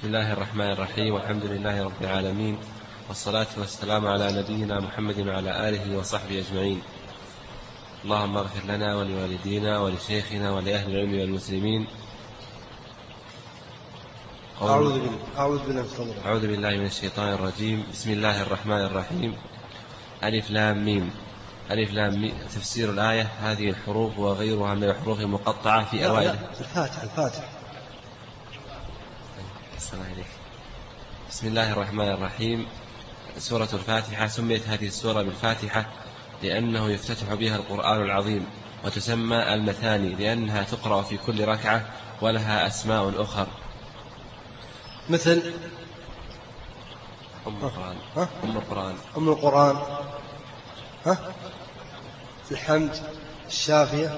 بسم الله الرحمن الرحيم، والحمد لله رب العالمين، والصلاة والسلام على نبينا محمد وعلى آله وصحبه أجمعين. اللهم اغفر لنا ولوالدينا ولشيخنا ولأهل العلم والمسلمين. أعوذ بالله من الشيطان الرجيم. بسم الله الرحمن الرحيم. ألف لام ميم. ألف لام ميم. تفسير الآية: هذه الحروف وغيرها من الحروف المقطعة في أوائل الفاتحة. بسم الله الرحمن الرحيم. سورة الفاتحة سميت هذه السورة بالفاتحة لأنه يفتتح بها القرآن العظيم، وتسمى المثاني لأنها تقرأ في كل ركعة ولها أسماء أخر مثل أم القرآن، الحمد، الشافية،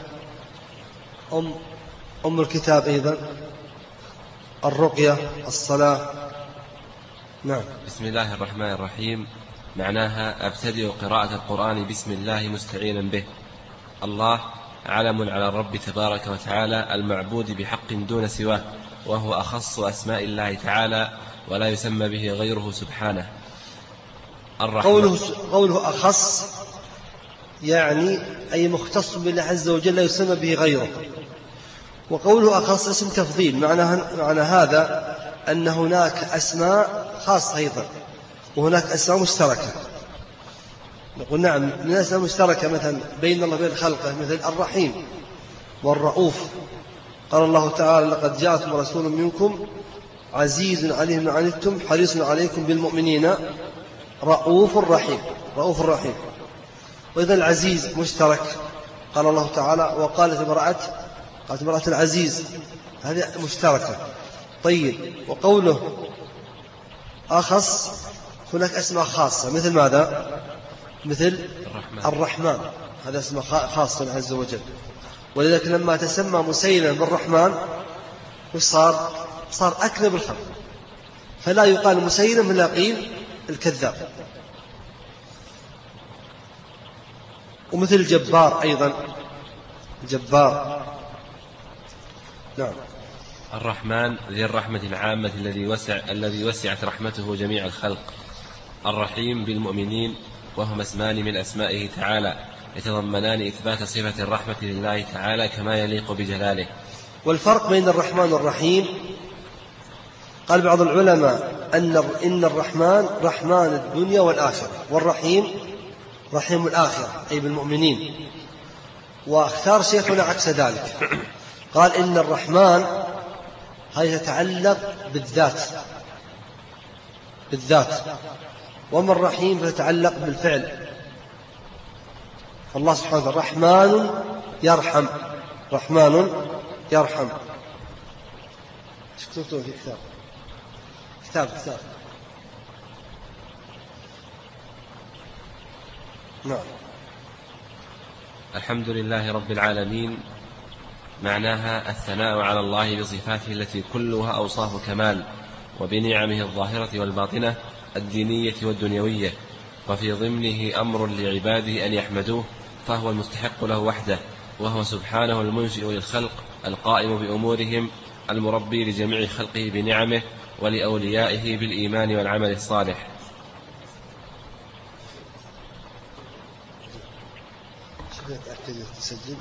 أم الكتاب، أيضا الرقية، الصلاة. نعم. بسم الله الرحمن الرحيم معناها أبتدئ قراءة القرآن بسم الله مستعينا به. الله علم على الرب تبارك وتعالى المعبود بحق دون سواه، وهو أخص أسماء الله تعالى ولا يسمى به غيره سبحانه. قوله أخص يعني أي مختص بالله عز وجل لا يسمى به غيره. وقوله أخص اسم تفضيل، معنى هذا أن هناك أسماء خاصة أيضا وهناك أسماء مشتركة. نقول نعم، من الأسماء المشتركة مثلا بين الله وبين خلقه مثل الرحيم والرؤوف. قال الله تعالى: لقد جاءكم رسول منكم عزيز عليه ما عنتم حريص عليكم بالمؤمنين رؤوف رحيم. وإذا العزيز مشترك، قال الله تعالى: وقالت امرأة العزيز، هذه مشتركة. طيب، وقوله أخص هناك أسماء خاصة مثل ماذا؟ مثل الرحمن، هذا اسم خاص عز وجل. ولذلك لما تسمى مسيلمة بالرحمن صار أكذب الخلق، فلا يقال مسيلم إلا قيل الكذاب. ومثل الجبار أيضا، الجبار. نعم. الرحمن ذي الرحمة العامة الذي وسعت رحمته جميع الخلق. الرحيم بالمؤمنين، وهما اسمان من أسمائه تعالى يتضمنان إثبات صفة الرحمة لله تعالى كما يليق بجلاله. والفرق بين الرحمن والرحيم، قال بعض العلماء إن الرحمن رحمن الدنيا والآخرة، والرحيم رحيم الآخرة أي بالمؤمنين. واختار شيخنا عكس ذلك، قال إن الرحمن هذه تتعلق بالذات، وما الرحيم فتتعلق بالفعل. فالله سبحانه وتعالى رحمن يرحم. ايش كتبتم في كتاب نعم. الحمد لله رب العالمين معناها الثناء على الله بصفاته التي كلها أوصاف كمال، وبنعمه الظاهرة والباطنة الدينية والدنيوية، وفي ضمنه أمر لعباده أن يحمدوه، فهو المستحق له وحده، وهو سبحانه المنشئ للخلق القائم بأمورهم المربي لجميع خلقه بنعمه، ولأوليائه بالإيمان والعمل الصالح. تسجل.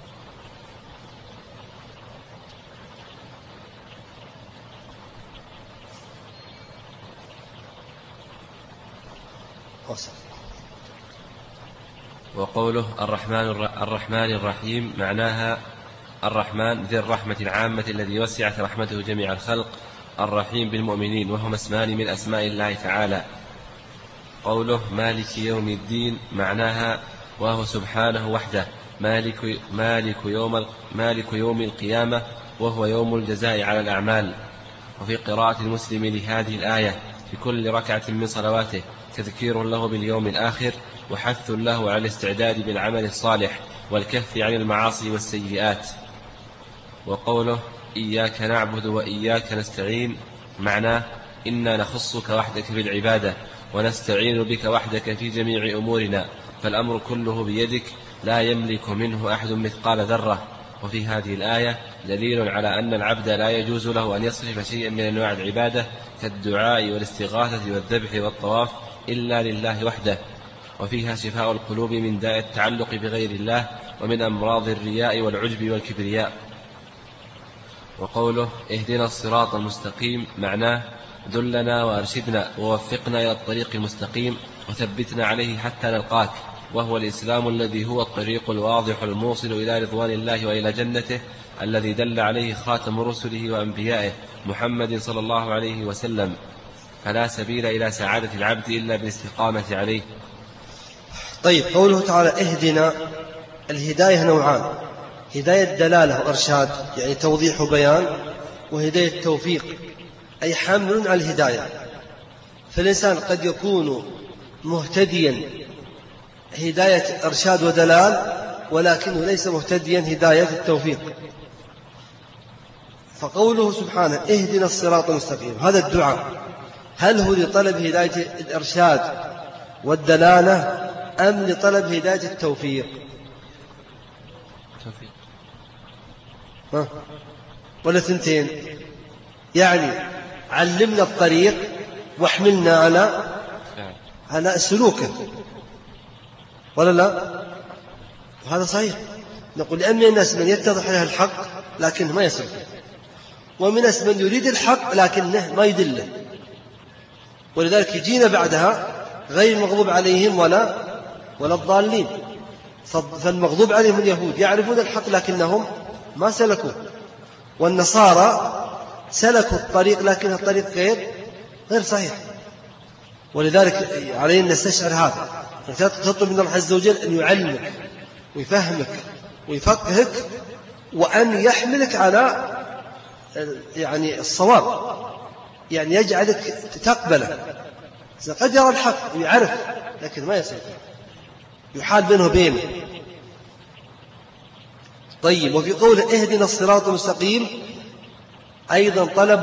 وقوله الرحمن الرحيم معناها الرحمن ذي الرحمة العامة الذي وسعت رحمته جميع الخلق، الرحيم بالمؤمنين، وهما اسمان من أسماء الله تعالى. قوله مالك يوم الدين معناها وهو سبحانه وحده مالك يوم القيامة، وهو يوم الجزاء على الأعمال. وفي قراءة المسلم لهذه الآية في كل ركعة من صلواته تذكير له باليوم الآخر، وحث له على الاستعداد بالعمل الصالح والكف عن المعاصي والسيئات. وقوله إياك نعبد وإياك نستعين معناه إنا نخصك وحدك بالعبادة ونستعين بك وحدك في جميع أمورنا، فالأمر كله بيدك لا يملك منه أحد مثقال ذرة، وفي هذه الآية دليل على أن العبد لا يجوز له أن يصرف شيئا من أنواع العبادة كالدعاء والاستغاثة والذبح والطواف إلا لله وحده. وفيها شفاء القلوب من داء التعلق بغير الله ومن أمراض الرياء والعجب والكبرياء. وقوله اهدنا الصراط المستقيم معناه دلنا وأرشدنا ووفقنا إلى الطريق المستقيم وثبتنا عليه حتى نلقاك، وهو الإسلام الذي هو الطريق الواضح الموصل إلى رضوان الله وإلى جنته، الذي دل عليه خاتم رسله وأنبيائه محمد صلى الله عليه وسلم، فلا سبيل إلى سعادة العبد إلا بالاستقامة عليه. طيب، قوله تعالى اهدنا، الهداية نوعان: هداية دلالة وإرشاد يعني توضيح وبيان، وهداية توفيق أي حمل على الهداية. فالإنسان قد يكون مهتديا هداية إرشاد ودلال ولكنه ليس مهتديا هداية التوفيق. فقوله سبحانه اهدنا الصراط المستقيم، هذا الدعاء هل هو لطلب هداية الإرشاد والدلالة أم لطلب هداية التوفيق؟ ولا ثنتين؟ يعني علمنا الطريق واحملنا على سلوكه، ولا لا؟ وهذا صحيح. نقول لأن من الناس من يتضح له الحق لكنه ما يسلك، ومن الناس من يريد الحق لكنه ما يدله، ولذلك يجينا بعدها غير المغضوب عليهم ولا الضالين. فالمغضوب عليهم اليهود يعرفون الحق لكنهم ما سلكوا، والنصارى سلكوا الطريق لكن الطريق غير صحيح. ولذلك علينا أن نستشعر هذا، تطلب من الله عز وجل أن يعلمك ويفهمك ويفقهك وأن يحملك على يعني الصواب، يعني يجعلك تقبله. قد يرى الحق ويعرف لكن ما يصير، يحال بينه وبينه. طيب، وفي قوله اهدنا الصراط المستقيم أيضا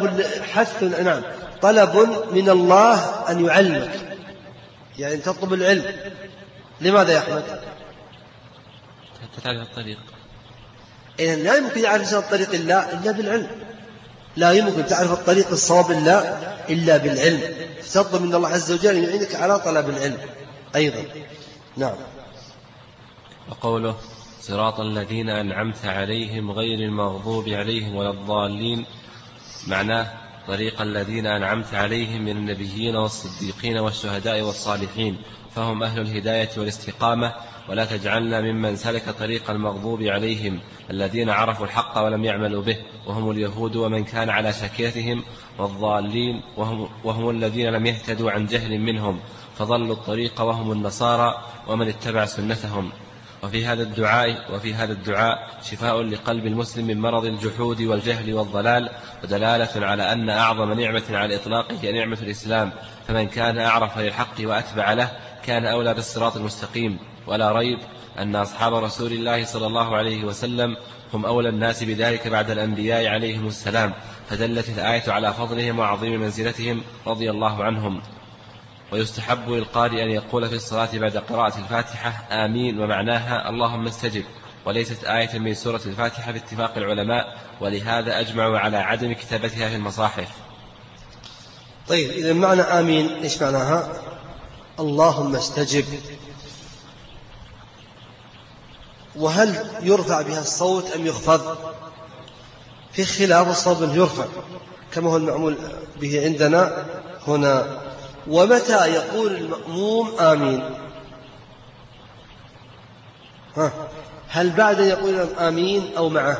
طلب من الله أن يعلمك، يعني تطلب العلم. لماذا يا أحمد؟ حتى تعرف الطريق. إذن لا يمكن يعرف الطريق إلا بالعلم، لا يمكن تعرف الطريق الصواب إلا بالعلم. تطلب من الله عز وجل أن يعينك على طلب العلم أيضا. نعم. وقوله صراط الذين أنعمت عليهم غير المغضوب عليهم ولا الضالين معناه طريق الذين أنعمت عليهم من النبيين والصديقين والشهداء والصالحين، فهم أهل الهداية والاستقامة، ولا تجعلنا ممن سلك طريق المغضوب عليهم الذين عرفوا الحق ولم يعملوا به، وهم اليهود ومن كان على شاكلتهم، والضالين وهم الذين لم يهتدوا عن جهل منهم فضلوا الطريق، وهم النصارى ومن اتبع سنتهم. وفي هذا الدعاء شفاء لقلب المسلم من مرض الجحود والجهل والضلال، ودلالة على أن أعظم نعمة على الإطلاق هي نعمة الإسلام، فمن كان أعرف للحق وأتبع له كان أولى بالصراط المستقيم. ولا ريب أن أصحاب رسول الله صلى الله عليه وسلم هم أولى الناس بذلك بعد الأنبياء عليهم السلام، فدلت الآية على فضلهم وعظيم منزلتهم رضي الله عنهم. ويستحب للقارئ أن يقول في الصلاة بعد قراءة الفاتحة آمين، ومعناها اللهم استجب، وليست آية من سورة الفاتحة باتفاق العلماء، ولهذا أجمعوا على عدم كتابتها في المصاحف. طيب، إذا معنى آمين إيش معناها؟ اللهم استجب. وهل يرفع بها الصوت أم يخفض؟ في خلاف، الصوت يرفع كما هو المعمول به عندنا هنا. ومتى يقول المأموم آمين؟ هل بعد يقول آمين أو معه؟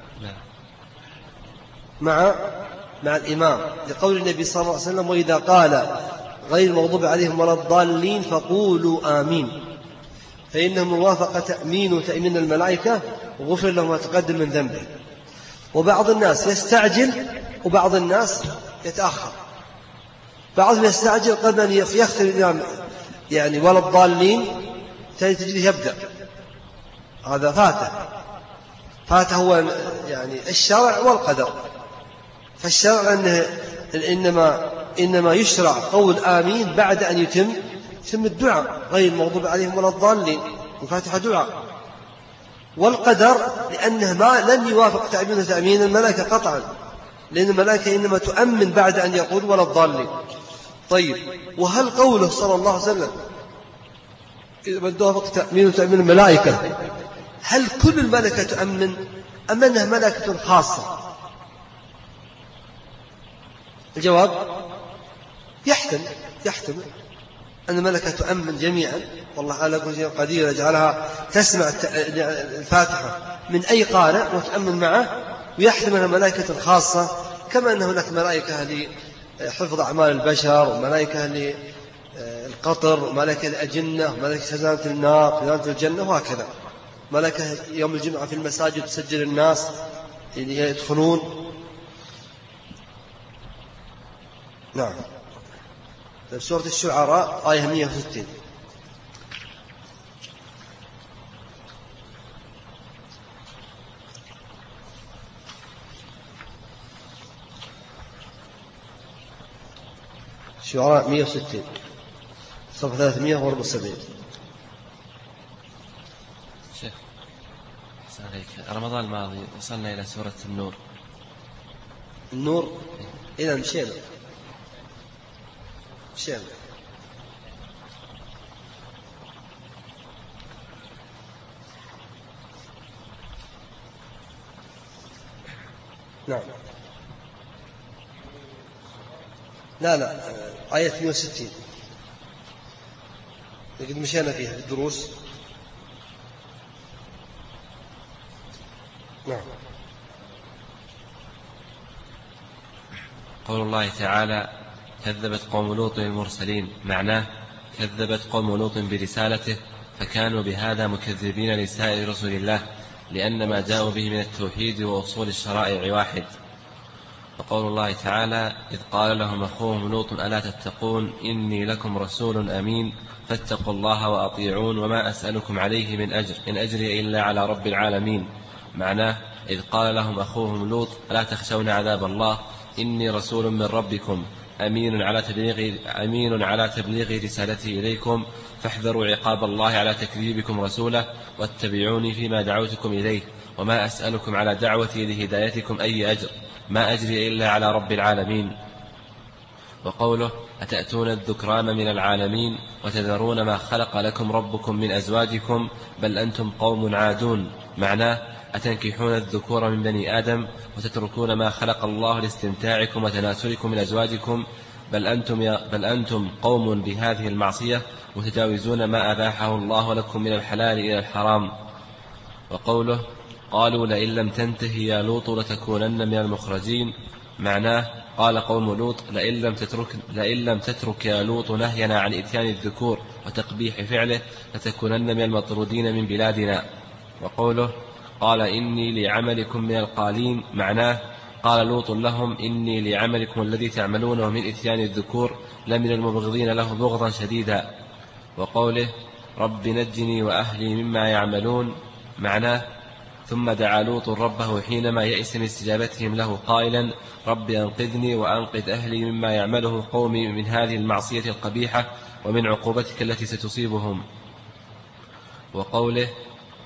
مع الإمام، لقول النبي صلى الله عليه وسلم وإذا قال غير المغضوب عليهم ولا الضالين فقولوا آمين، فإنه موافقة تأمين وتأمين الملائكة وغفر له ما تقدم من ذنبه. وبعض الناس يستعجل وبعض الناس يتأخر. بعضهم يستعجل قبل أن يختم الإمام يعني ولا الضالين تجده يبدأ، هذا فاته هو يعني الشرع والقدر. فالشرع أنه إنما يشرع قول آمين بعد أن يتم الدعاء غير المغضوب عليهم ولا الضالين، الفاتحة دعاء. والقدر لأنه ما لن يوافق تأمين الملائكة قطعا، لأن الملائكة إنما تؤمن بعد أن يقول ولا الضالين. طيب، وهل قوله صلى الله عليه وسلم إذا من توافق تأمين الملائكة، هل كل الملائكة تؤمن أم أنها ملائكة خاصة؟ الجواب يحتمل أن الملائكة تؤمن جميعا، والله على كل شيء قدير، يجعلها تسمع الفاتحة من أي قارئ وتؤمن معه، ويحتمل أنها ملائكة خاصة، كما أن هناك ملائكة لحفظ أعمال البشر، وملائكة للقطر، وملائكة للأجنة، وملائكة خزانة النار، خزانة الجنة، وهكذا. ملائكة يوم الجمعة في المساجد تسجل الناس اللي يدخلون. نعم. سورة الشعراء آية 160. الشعراء 160 صفحة 374. شيخ أحسن عليك، رمضان الماضي وصلنا إلى سورة النور. إذا مشينا. نعم. لا آية 160 لقد مشينا فيها في الدروس. نعم. قول الله تعالى: كذبت قوم لوط المرسلين، معناه كذبت قوم لوط برسالته، فكانوا بهذا مكذبين لسائر رسل الله، لأن ما جاءوا به من التوحيد وأصول الشرائع واحد. وقول الله تعالى: إذ قال لهم أخوهم لوط ألا تتقون إني لكم رسول أمين فاتقوا الله وأطيعون وما أسألكم عليه من أجر إن أجري إلا على رب العالمين، معناه إذ قال لهم أخوهم لوط ألا تخشون عذاب الله إني رسول من ربكم أمين على تبليغ رسالته إليكم فاحذروا عقاب الله على تكذيبكم رسوله واتبعوني فيما دعوتكم إليه وما أسألكم على دعوتي لهدايتكم أي أجر ما أجري إلا على رب العالمين. وقوله: أتأتون الذكران من العالمين وتذرون ما خلق لكم ربكم من أزواجكم بل أنتم قوم عادون، معناه أتنكحون الذكور من بني آدم وتتركون ما خلق الله لاستمتاعكم وتناسلكم من أزواجكم بل أنتم قوم بهذه المعصية وتجاوزون ما أباحه الله لكم من الحلال إلى الحرام. وقوله: قالوا لئن لم تنته يا لوط لتكونن من المخرجين، معناه قال قوم لوط لئن لم تترك يا لوط نهينا عن إتيان الذكور وتقبيح فعله لتكونن من المطرودين من بلادنا. وقوله: قال إني لعملكم من القالين، معناه قال لوط لهم إني لعملكم الذي تعملونه من إتيان الذكور لمن المبغضين له بغضا شديدا. وقوله: رب نجني وأهلي مما يعملون، معناه ثم دعا لوط ربه حينما يئس من استجابتهم له قائلا: رب أنقذني وأنقذ أهلي مما يعمله قومي من هذه المعصية القبيحة ومن عقوبتك التي ستصيبهم. وقوله: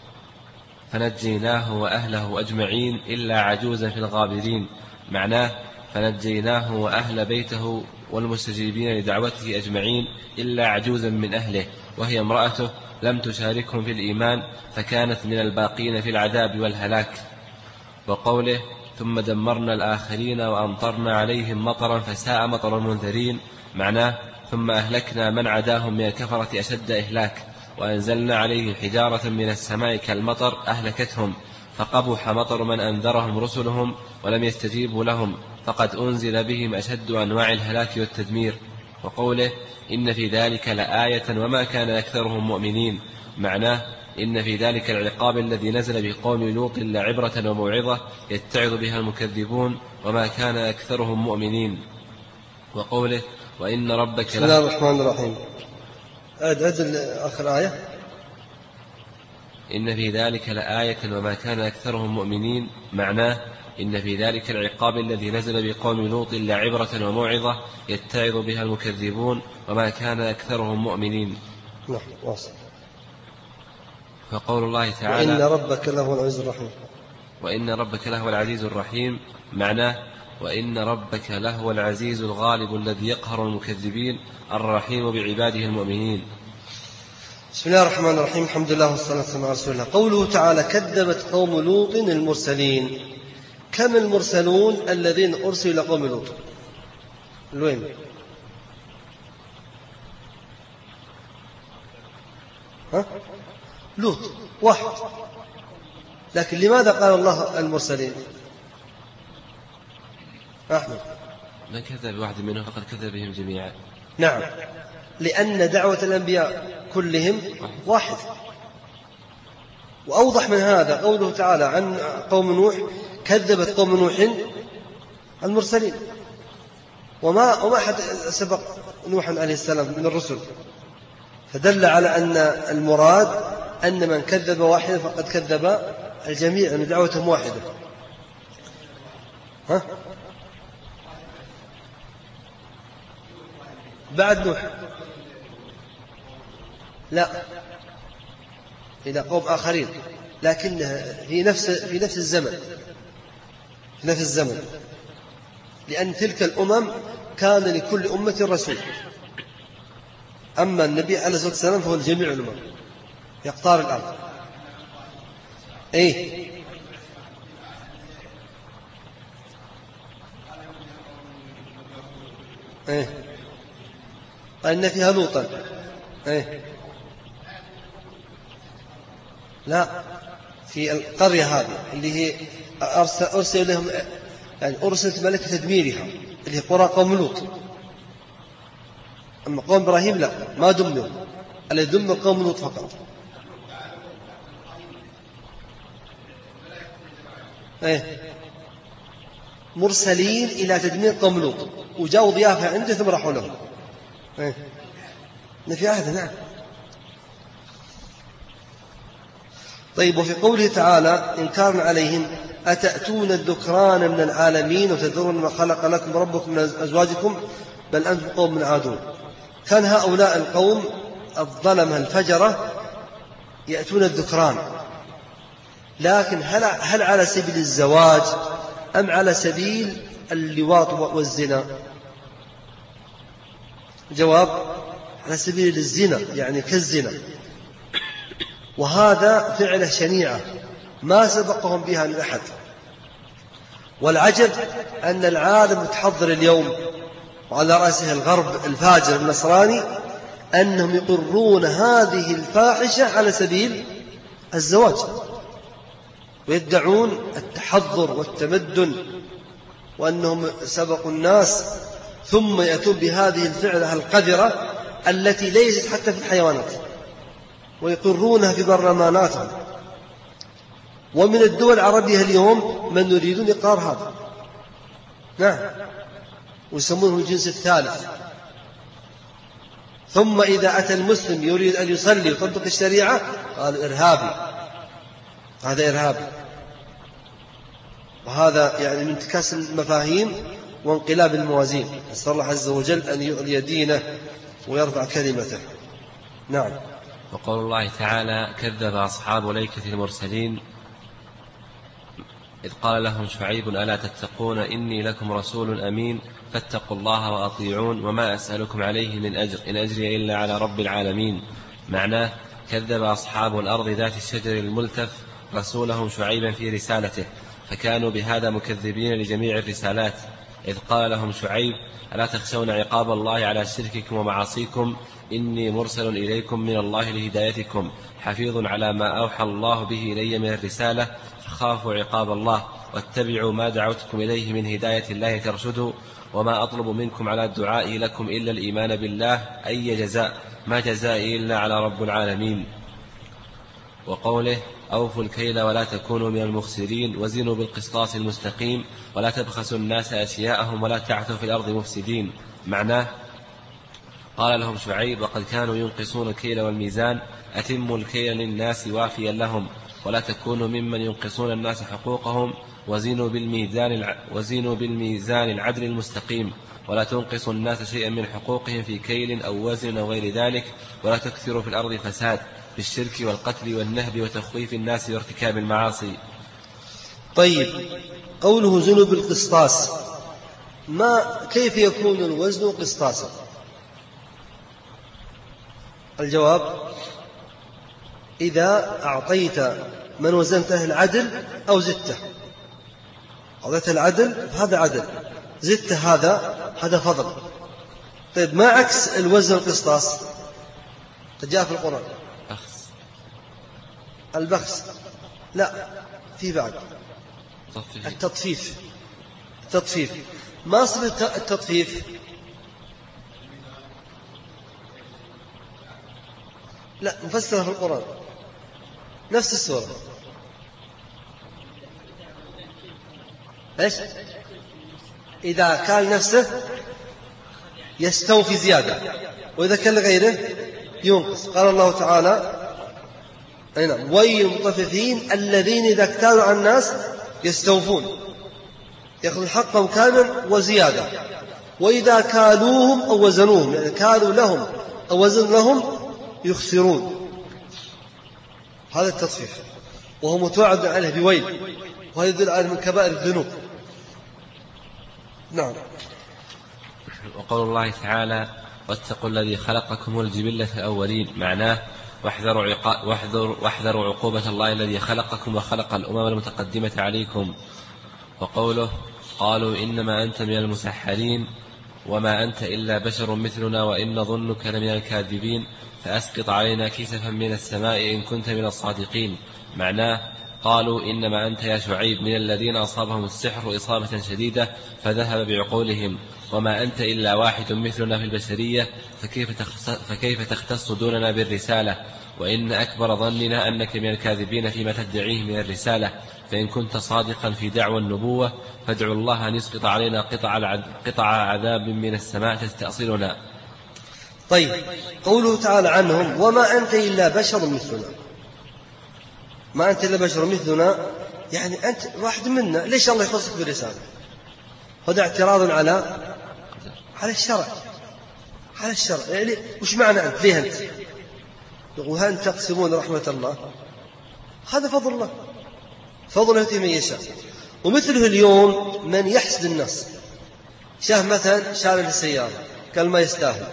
فنجيناه وأهله أجمعين إلا عجوزا في الغابرين، معناه فنجيناه وأهل بيته والمستجيبين لدعوته أجمعين إلا عجوزا من أهله وهي امرأته لم تشاركهم في الإيمان فكانت من الباقين في العذاب والهلاك. وقوله: ثم دمرنا الآخرين وأمطرنا عليهم مطرا فساء مطر المنذرين، معناه ثم أهلكنا من عداهم من الكفرة أشد إهلاك وأنزلنا عليه حجارة من السماء كالمطر أهلكتهم فقبح مطر من أنذرهم رسلهم ولم يستجيبوا لهم فقد أنزل بهم أشد أنواع الهلاك والتدمير. وقوله: إن في ذلك لآية وما كان أكثرهم مؤمنين، معناه إن في ذلك العقاب الذي نزل بقوم لوط لعبرة وموعظة يتعظ بها المكذبون وما كان أكثرهم مؤمنين. وقوله: وإن ربك بسم الله الرحمن الرحيم. أدل آخر آية: إن في ذلك لآية وما كان أكثرهم مؤمنين، معناه إن في ذلك العقاب الذي نزل بقوم لوط لعبرة وموعظة يتعظ بها المكذبون وما كان أكثرهم مؤمنين. نعم، واصل. فقول الله تعالى وإن ربك لهو العزيز الرحيم. وإن ربك لهو العزيز الرحيم معناه وإن ربك لهو العزيز الغالب الذي يقهر المكذبين الرحيم بعباده المؤمنين. بسم الله الرحمن الرحيم. الحمد لله والصلاة والسلام على رسول الله. قوله تعالى كذبت قوم لوط المرسلين. كم المرسلون الذين أرسلوا إلى قوم لوط؟ الوين؟ لوط واحد. لكن لماذا قال الله المرسلين؟ أحمد ما كذب واحد منهم فقد كذب بهم جميعا. نعم، لأن دعوة الأنبياء كلهم واحد. وأوضح من هذا قوله تعالى عن قوم نوح كذبت قوم نوح المرسلين. وما أحد سبق نوح عليه السلام من الرسل، فدل على أن المراد أن من كذب واحدا فقد كذب الجميع، أن دعوتهم واحدة. بعد نوح لا، إلى قوم آخرين، لكنها في نفس الزمن، لأن تلك الأمم كان لكل أمة رسول. أما النبي عليه الصلاة والسلام فهو الجميع الأمم يقطار الأرض. إيه أن فيها لوطا. لا، في القرية هذه اللي هي أرسل لهم، يعني أرسلت ملكة تدميرها اللي هي قرى قوم لوط. أما قوم إبراهيم لا، ما دمروا، اللي دمر قوم لوط فقط. مرسلين إلى تدمير قوم لوط، وجاءوا ضيافة عنده ثم راحوا لهم. في عهد. نعم. طيب، وفي قوله تعالى إنكارا عليهم أتأتون الذكران من العالمين وتذرون ما خلق لكم ربكم من أزواجكم بل أنتم قوم عادون. كان هؤلاء القوم الظلمة الفجرة يأتون الذكران، لكن هل على سبيل الزواج أم على سبيل اللواط والزنا؟ جواب: على سبيل الزنا، يعني كالزنا. وهذا فعله شنيعة ما سبقهم بها من أحد. والعجب أن العالم متحضر اليوم وعلى رأسه الغرب الفاجر النصراني أنهم يقرون هذه الفاحشة على سبيل الزواج، ويدعون التحضر والتمدن وأنهم سبقوا الناس، ثم يأتون بهذه الفعلة القذرة التي ليست حتى في الحيوانات ويقرونها في برلماناتهم. ومن الدول العربية اليوم من يريدون إقرار هذا. نعم، ويسمونه الجنس الثالث. ثم إذا أتى المسلم يريد أن يصلي ويطبق الشريعة قال إرهابي، هذا إرهابي. وهذا يعني من انتكاس المفاهيم وانقلاب الموازين. نسأل الله عز وجل أن يعلي دينه ويرفع كلمته. نعم. وقول الله تعالى كذب أصحاب الأيكة المرسلين إذ قال لهم شعيب ألا تتقون إني لكم رسول أمين فاتقوا الله وأطيعون وما أسألكم عليه من أجر إن أجري إلا على رب العالمين. معناه كذب أصحاب الأرض ذات الشجر الملتف رسولهم شعيبا في رسالته، فكانوا بهذا مكذبين لجميع الرسالات. إذ قال لهم شعيب ألا تخشون عقاب الله على شرككم ومعاصيكم إني مرسل إليكم من الله لهدايتكم حفيظ على ما أوحى الله به إلي من الرسالة فخافوا عقاب الله واتبعوا ما دعوتكم إليه من هداية الله ترشدوا وما أطلب منكم على الدعاء لكم إلا الإيمان بالله أي جزاء ما جزائي إلا على رب العالمين. وقوله أوفوا الكيل ولا تكونوا من المخسرين وزنوا بالقسطاس المستقيم ولا تبخسوا الناس أشياءهم ولا تعثوا في الأرض مفسدين. معناه قال لهم شعيب وقد كانوا ينقصون الكيل والميزان أتموا الكيل للناس وافيا لهم ولا تكونوا ممن ينقصون الناس حقوقهم وزنوا بالميزان العدل المستقيم ولا تنقصوا الناس شيئا من حقوقهم في كيل أو وزن أو غير ذلك ولا تكثروا في الأرض فساد بالشرك والقتل والنهب وتخويف الناس بارتكاب المعاصي. طيب، قوله زنوا بالقسطاس، كيف يكون الوزن قسطاسا؟ الجواب: إذا أعطيت من وزنته العدل أو زدته. أعطيت العدل هذا عدل، زدته هذا فضل. طيب، ما عكس الوزن القسطاس؟ قد جاء في القرآن البخس، لا، في بعد التطفيف. ما أصل التطفيف؟ لا، مفسرة في القرآن نفس السورة. إيش؟ إذا كان نفسه يستوفي زيادة، وإذا كان لغيره ينقص. قال الله تعالى: ويل للمطففين الذين إذا اكتالوا على الناس يستوفون، يأخذ حقهم كاملا وزيادة، وإذا كالوهم أو وزنوهم، يعني كالوا لهم أو وزن لهم، يخسرون. هذا التطفيف، وهو متوعد عليه بويل، وهذا يدل على من كبائر الذنوب. نعم. وقول الله تعالى: واتقوا الذي خلقكم والجبلة الأولين، معناه واحذروا عقوبة الله الذي خلقكم وخلق الأمم المتقدمة عليكم. وقوله: قالوا إنما أنت من المسحرين وما أنت إلا بشر مثلنا وإن نظنك لمن الكاذبين فأسقط علينا كسفا من السماء إن كنت من الصادقين، معناه قالوا إنما أنت يا شعيب من الذين أصابهم السحر إصابة شديدة فذهب بعقولهم، وما أنت إلا واحد مثلنا في البشرية فكيف تختص دوننا بالرسالة، وإن أكبر ظننا أنك من الكاذبين فيما تدعيه من الرسالة، فإن كنت صادقا في دعوى النبوة فادعوا الله أن يسقط علينا قطع عذاب من السماء تستأصلنا. طيب، قوله تعالى عنهم: وما أنت إلا بشر مثلنا. ما أنت إلا بشر مثلنا، يعني أنت واحد منا، ليش الله يخصك بالرسالة؟ هذا اعتراض على الشرع. يعني وش معنى أنت؟ ليه أنت؟ وهل تقسمون رحمة الله؟ هذا فضل الله، فضل يؤتيه من يشاء. ومثله اليوم من يحسد الناس، شاف مثلا شارع السيارة قال ما يستاهل،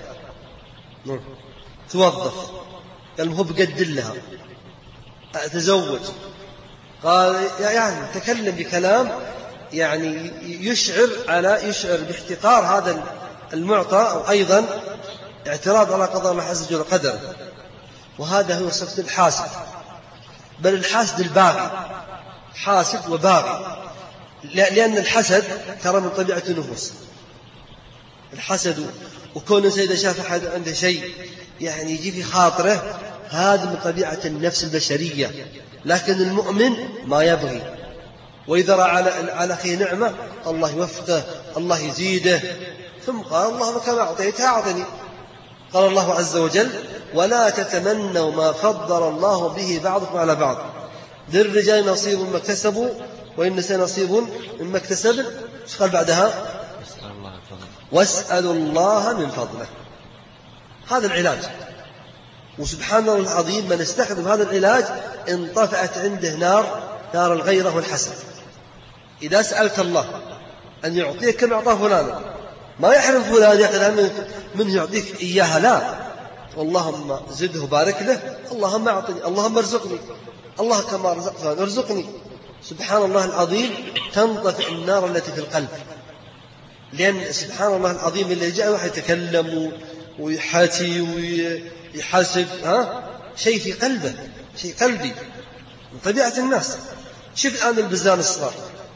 توظف قال هو بقد لها، تزوج، قال يعني تكلم بكلام يعني يشعر باحتقار هذا المعطى، أو أيضا اعتراض على قضاء الله عز وجل قدر. وهذا هو صفة الحاسد، بل الحاسد الباغي، حاسد وباغي، لأن الحسد ترى من طبيعة النفوس. الحسد وكون الإنسان إذا شاف أحد عنده شيء يعني يجي في خاطره، هذا من طبيعة النفس البشرية. لكن المؤمن ما يبغي، وإذا رأى على أخيه نعمة الله يوفقه، الله يزيده، ثم قال: اللهم كما أعطيتها أعطني. قال الله عز وجل: ولا تتمنوا ما فضل الله به بعضكم على بعض، للرجال نصيب مما اكتسبوا وللنساء نصيب مما اكتسبن. ايش قال بعدها؟ واسألوا الله من فضله. هذا العلاج. وسبحان الله العظيم، من استخدم هذا العلاج انطفأت عنده نار الغيرة والحسد. إذا سألت الله أن يعطيك كما أعطاه فلانا، ما يحرم فلان يأخذ منه يعطيك إياها، لا، اللهم زده بارك له، اللهم أعطني، اللهم ارزقني، الله كما رزق فلان ارزقني. سبحان الله العظيم، تنطفئ النار التي في القلب. لأن سبحان الله العظيم اللي جاء واحد يتكلم ويحاتي ويحاسب، شيء في قلبه، شيء قلبي من طبيعة الناس. شوف الآن البزان الصغار،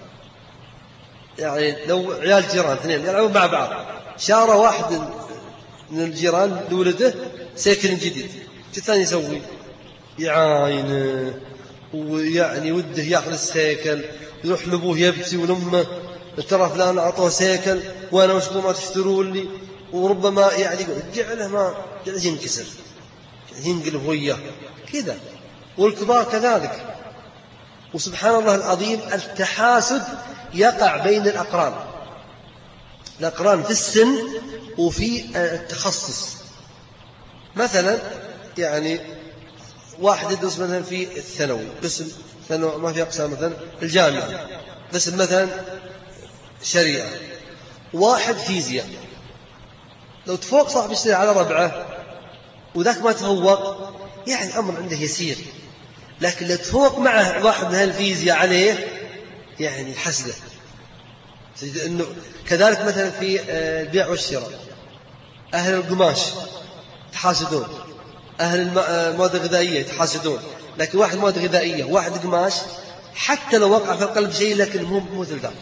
يعني لو عيال جيران اثنين يلعبون مع بعض، شارى واحد من الجيران لولده سيكل جديد، الثاني يسوي يعاين، ويعني وده يأخذ السيكل، يروح لأبوه يبكي ولمه: ترى فلان أعطوه سيكل وأنا وش ما تشترون لي، وربما يعني جعله ينكسر، ينقلب وياه كذا. والكبار كذلك. وسبحان الله العظيم، التحاسد يقع بين الأقران في السن وفي التخصص. مثلا يعني واحد يدرس مثلا في الثانوي قسم ثانوي ما في أقسام، مثلا الجامعة قسم مثلا شريعة، واحد فيزياء، لو تفوق صاحب يشتري على ربعه وذاك ما تفوق يعني الأمر عنده يسير، لكن لو تفوق معه واحد من الفيزياء عليه يعني الحسدة. إنه كذلك مثلا في البيع والشراء، أهل القماش يتحاسدون، أهل المواد الغذائية يتحاسدون، لكن واحد مواد غذائية واحد قماش حتى لو وقع في القلب شيء لكن مو مثل ذاك.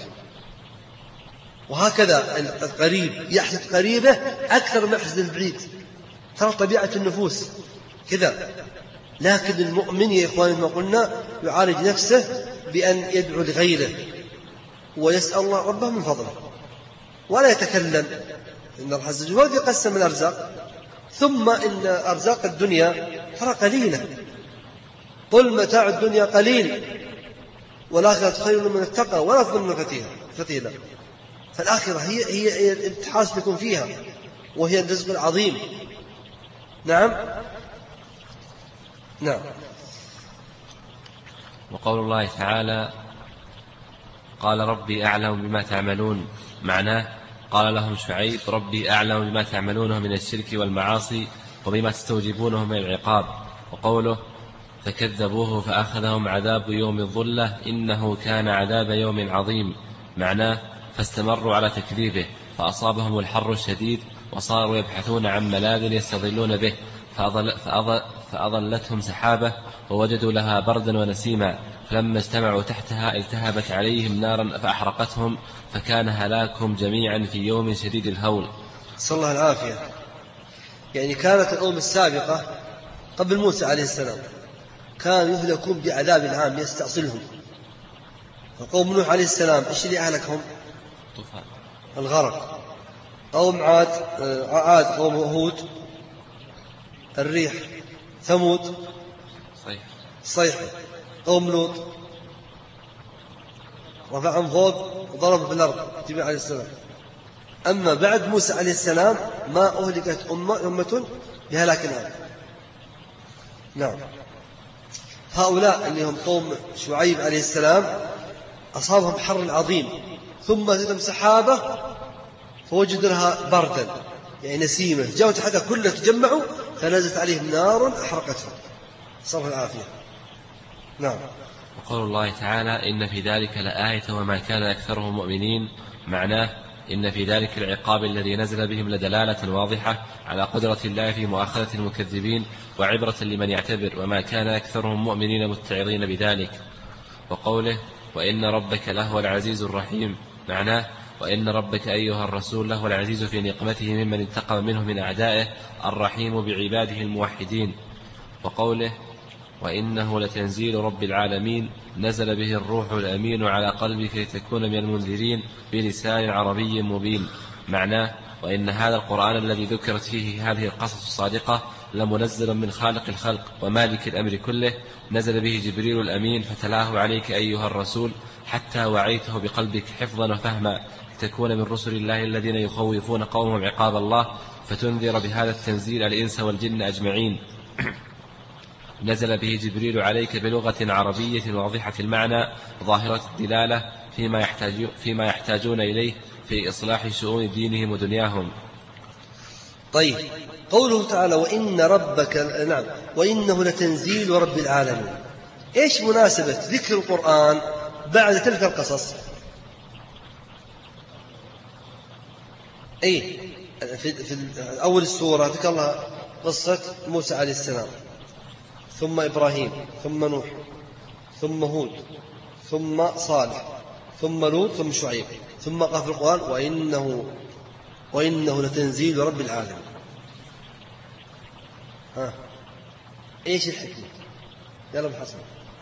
وهكذا القريب يحسد قريبه أكثر من يحسد البعيد، ترى طبيعة النفوس كذا. لكن المؤمن يا إخواني ما قلنا يعالج نفسه بأن يدعو لغيره ويسأل الله ربه من فضله ولا يتكلم. إن الله عز وجل يقسم الأرزاق، ثم إن أرزاق الدنيا ترى قليلة، قل متاع الدنيا قليل والآخرة خير من التقى ولا تظن فتيلا. فالآخرة هي الابتحاث لكم فيها وهي الرزق العظيم. نعم. وقول الله تعالى قال ربي أعلم بما تعملون، معناه قال لهم شعيب ربي أعلم بما تعملونه من الشرك والمعاصي وبما تستوجبونه من العقاب. وقوله فكذبوه فأخذهم عذاب يوم الظلة إنه كان عذاب يوم عظيم، معناه فاستمروا على تكذيبه فأصابهم الحر الشديد وصاروا يبحثون عن ملاذ يستظلون به فأظلتهم سحابة ووجدوا لها بردا ونسيما، فلما اجتمعوا تحتها التهبت عليهم نارا فأحرقتهم فكان هلاكهم جميعا في يوم شديد الهول. صلى الله العافية. يعني كانت الأمم السابقة قبل موسى عليه السلام كانوا يهلكون بعذاب عام يستأصلهم. فقوم نوح عليه السلام إيش اللي أهلكهم؟ طوفان الغرق. قوم عاد قوم هود الريح. ثمود صيحة. قوم لوط رفعهم فوق وضربوا في الأرض جميع عليه السلام. أما بعد موسى عليه السلام ما أهلكت أمة بهلاك الآن. نعم. هؤلاء اللي هم قوم شعيب عليه السلام أصابهم حر عظيم ثم زادهم سحابة فوجدوا لها بردا يعني نسيمة، جاءوا تحتها كلها تجمعوا فنزلت عليهم نار أحرقتهم. صلى الله العافية. نعم. وقول الله تعالى إن في ذلك لآية وما كان أكثرهم مؤمنين، معناه إن في ذلك العقاب الذي نزل بهم لدلالة واضحة على قدرة الله في مؤاخذة المكذبين وعبرة لمن يعتبر، وما كان أكثرهم مؤمنين متعظين بذلك. وقوله وإن ربك لهو العزيز الرحيم، معناه وإن ربك أيها الرسول لهو العزيز في نقمته ممن انتقم منه من أعدائه الرحيم بعباده الموحدين. وقوله وإنه لتنزيل رب العالمين نزل به الروح الأمين على قلبك لتكون من المنذرين بلسان عربي مبين، معناه وإن هذا القرآن الذي ذكرت فيه هذه القصص الصادقة لمنزل من خالق الخلق ومالك الأمر كله، نزل به جبريل الأمين فتلاه عليك أيها الرسول حتى وعيته بقلبك حفظا وفهما لتكون من رسل الله الذين يخوفون قومهم عقاب الله فتنذر بهذا التنزيل الإنس والجن أجمعين. نزل به جبريل عليك بلغة عربية واضحة المعنى ظاهرة الدلالة فيما يحتاجون إليه في إصلاح شؤون دينهم ودنياهم. طيب قوله تعالى وإن ربك نعم وإنه لتنزيل رب العالمين، إيش مناسبة ذكر القرآن بعد تلك القصص؟ في أول السورة ذكر الله قصة موسى عليه السلام ثم إبراهيم ثم نوح ثم هود ثم صالح ثم لوط ثم شعيب، ثم قال في القرآن وإنه لتنزيل رب العالمين. إيش الحكمة؟ يلا بحسن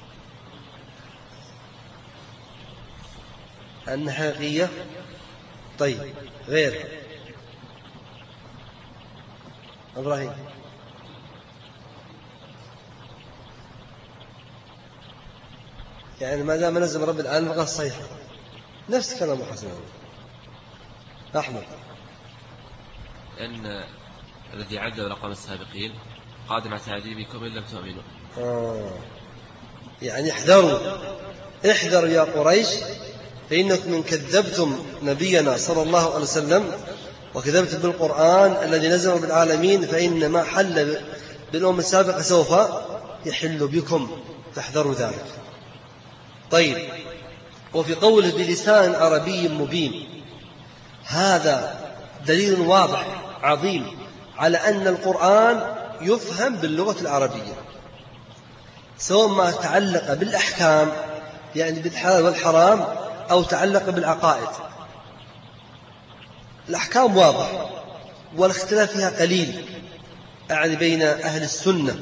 أنها حقيقية. طيب غير إبراهيم يعني ما دام نزل رب العالمين فقط صيحة، نفس كلام حسن. أحمد أن الذي عدل الأقوام السابقين قادم على تعذيبكم إن لم تؤمنوا، يعني احذروا يا قريش، فإنكم من كذبتم نبينا صلى الله عليه وسلم وكذبتم بالقرآن الذي نزل بالعالمين، فإن ما حل بالأمم السابقة سوف يحل بكم، فاحذروا ذلك. طيب، وفي قوله بلسان عربي مبين، هذا دليل واضح عظيم على أن القرآن يفهم باللغة العربية، سواء ما تعلق بالأحكام يعني بالحلال والحرام أو تعلق بالعقائد. الأحكام واضح والاختلاف فيها قليل، يعني بين أهل السنة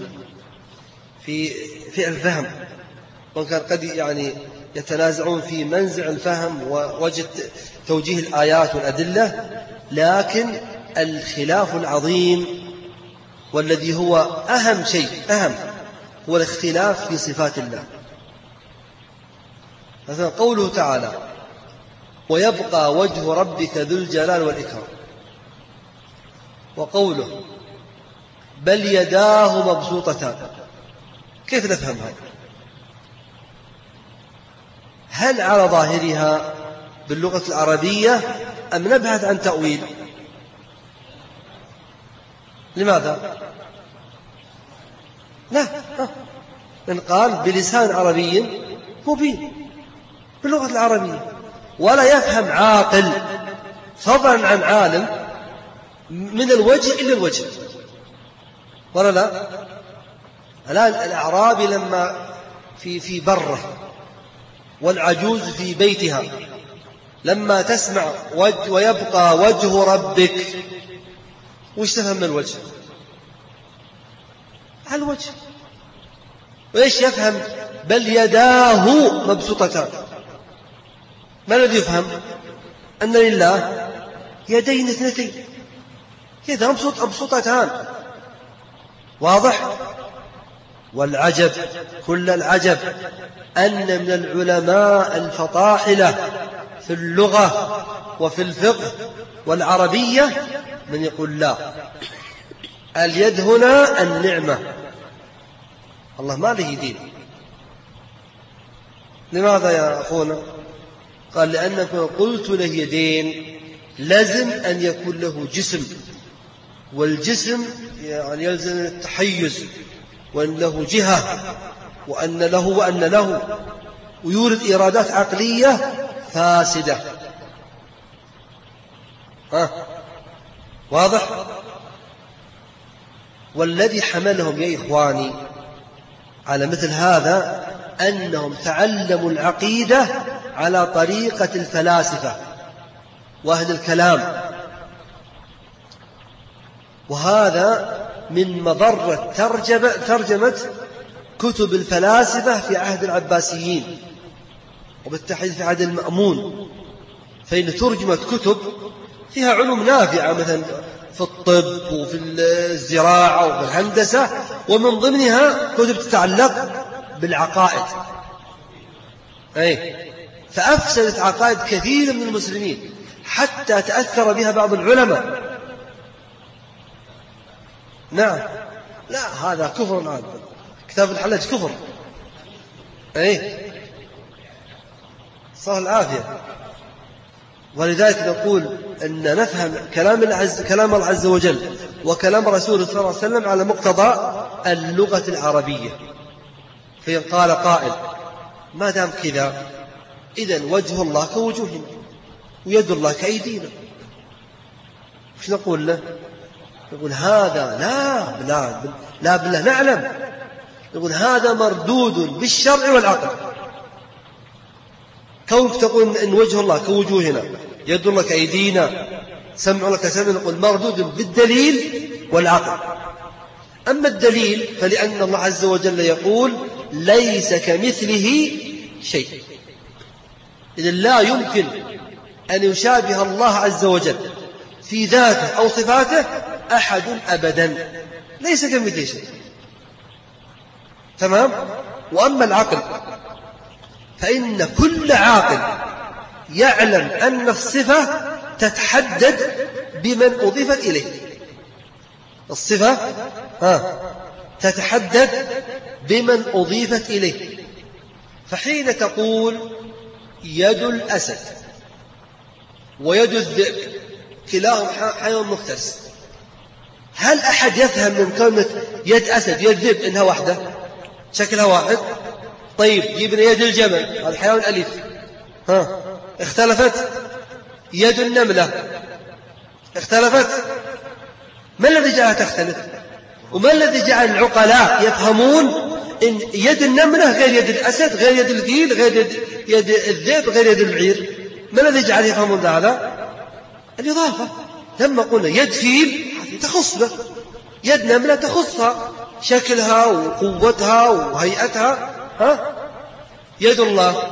في الفهم، وإن كان قد يعني يتنازعون في منزع الفهم ووجه توجيه الآيات والأدلة، لكن الخلاف العظيم والذي هو أهم شيء هو الاختلاف في صفات الله. مثلا قوله تعالى ويبقى وجه ربك ذو الجلال والإكرام، وقوله بل يداه مبسوطتان، كيف نفهم هذا؟ هل على ظاهرها باللغة العربية أم نبحث عن تأويل؟ لماذا؟ لا، من قال بلسان عربي مبين باللغة العربية، ولا يفهم عاقل فضلا عن عالم من الوجه إلا الوجه، ولا لا؟ الآن الأعرابي لما في بره والعجوز في بيتها لما تسمع ويبقى وجه ربك، وش تفهم من الوجه؟ على الوجه. وإيش يفهم بل يداه مبسوطتان؟ ما الذي يفهم؟ أن لله يدين اثنتين، يداه مبسوطتان، واضح؟ والعجب كل العجب أن من العلماء الفطاحلة في اللغة وفي الفقه والعربية من يقول لا، اليد هنا النعمة، الله ما له يدين. لماذا يا أخونا؟ قال لأنكم قلت له يدين لازم أن يكون له جسم، والجسم يعني يلزم التحيز، وأن له جهة، وأن له ويورد إرادات عقلية فاسدة. واضح؟ والذي حملهم يا إخواني على مثل هذا أنهم تعلموا العقيدة على طريقة الفلاسفة وأهل الكلام، وهذا من مضرة ترجمة كتب الفلاسفة في عهد العباسيين وبالتحديد في عهد المأمون، فإن ترجمت كتب فيها علوم نافعة مثلا في الطب وفي الزراعة وفي الهندسة، ومن ضمنها كتب تتعلق بالعقائد، فأفسدت عقائد كثير من المسلمين حتى تأثر بها بعض العلماء. نعم، لا هذا كفر عاد، كتاب الحلاج كفر، صار العافية. ولذلك نقول أن نفهم كلام الله عز وجل وكلام رسوله صلى الله عليه وسلم على مقتضى اللغة العربية. فإن قال قائل ما دام كذا إذن وجه الله كوجوهنا ويد الله كأيدينا، وش نقول له؟ نقول هذا لا بالله نعلم، نقول هذا مردود بالشرع والعقل. كيف تقول إن وجه الله كوجوهنا يد الله كأيدينا سمع الله كسمع؟ نقول مردود بالدليل والعقل. أما الدليل فلأن الله عز وجل يقول ليس كمثله شيء، إذن لا يمكن أن يشابه الله عز وجل في ذاته أو صفاته أحد أبدا، ليس كمثله شيء. تمام؟ وأما العقل فإن كل عاقل يعلم أن الصفة تتحدد بمن أضيفت إليه. الصفة تتحدد بمن أضيفت إليه. فحين تقول يد الأسد ويد الذئب كلاهما حيوان مفترس، هل أحد يفهم من كلمة يد أسد يد ذئب إنها واحدة شكلها واحد؟ طيب يبنى يد الجمل، هذا حيوان أليف، اختلفت. يد النملة اختلفت. ما الذي جعلها تختلف؟ وما الذي جعل العقلاء يفهمون إن يد النملة غير يد الأسد، غير يد الفيل، غير يد الذئب، غير يد البعير؟ ما الذي جعل يفهمون هذا؟ الإضافة. لما قلنا يد فيل تخص به، يد نملة تخصها، شكلها وقوتها وهيئتها. يد الله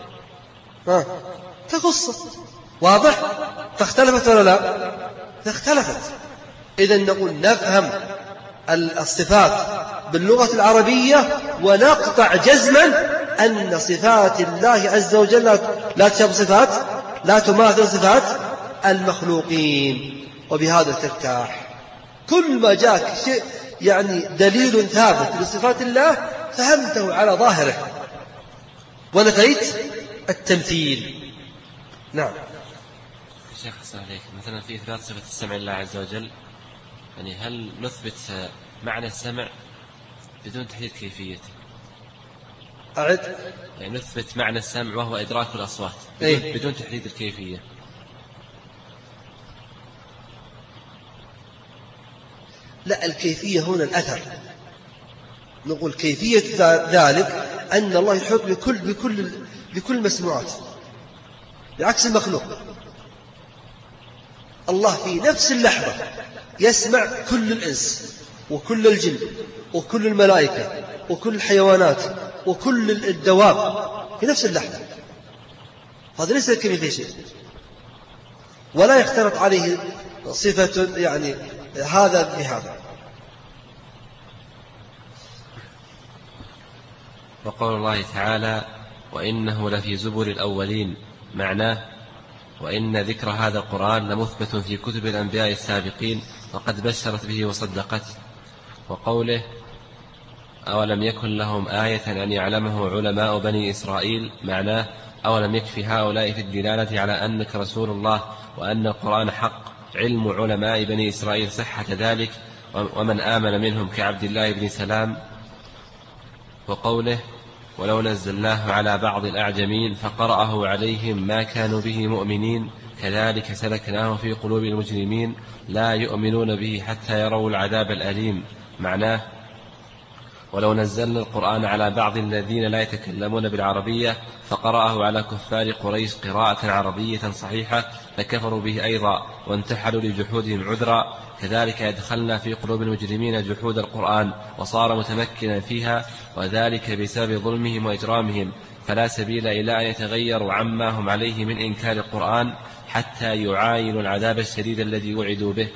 تخص. واضح؟ فاختلفت ولا لا؟ فاختلفت. إذن نقول نفهم الصفات باللغة العربية ونقطع جزما أن صفات الله عز وجل لا تشبه صفات، لا تماثل صفات المخلوقين، وبهذا ترتاح. كل ما جاك شيء يعني دليل ثابت لصفات الله فهمته على ظاهره ونفيت التمثيل. نعم. شيخ حسن عليك، مثلا في إثبات صفة السمع لله عز وجل، يعني هل نثبت معنى السمع بدون تحديد كيفيته؟ أعد. يعني نثبت معنى السمع وهو إدراك الأصوات بدون تحديد الكيفية. لا، الكيفية هنا الأثر. نقول كيفية ذلك أن الله يحيط بكل المسموعات بعكس المخلوق. الله في نفس اللحظة يسمع كل الإنس وكل الجن وكل الملائكة وكل الحيوانات وكل الدواب في نفس اللحظة. هذا ليس كيفية شيء، ولا يختلط عليه صفة يعني هذا بهذا. وقول الله تعالى وإنه لفي زبر الأولين، معناه وإن ذكر هذا القرآن لمثبت في كتب الأنبياء السابقين وقد بشرت به وصدقته. وقوله أولم يكن لهم آية أن يعلمه علماء بني إسرائيل، معناه أولم يكفي هؤلاء في الدلالة على أنك رسول الله وأن القرآن حق علم علماء بني إسرائيل صحة ذلك ومن آمن منهم كعبد الله بن سلام. وقوله ولو نزلناه على بعض الأعجمين فقرأه عليهم ما كانوا به مؤمنين كذلك سلكناه في قلوب المجرمين لا يؤمنون به حتى يروا العذاب الأليم، معناه ولو نزلنا القرآن على بعض الذين لا يتكلمون بالعربية فقرأه على كفار قريش قراءة عربية صحيحة فكفروا به أيضا وانتحلوا لجحودهم عذرا، كذلك أدخلنا في قلوب المجرمين جحود القرآن وصار متمكنا فيها، وذلك بسبب ظلمهم وإجرامهم، فلا سبيل إلى أن يتغيروا عما هم عليه من إنكار القرآن حتى يعاينوا العذاب الشديد الذي وعدوا به.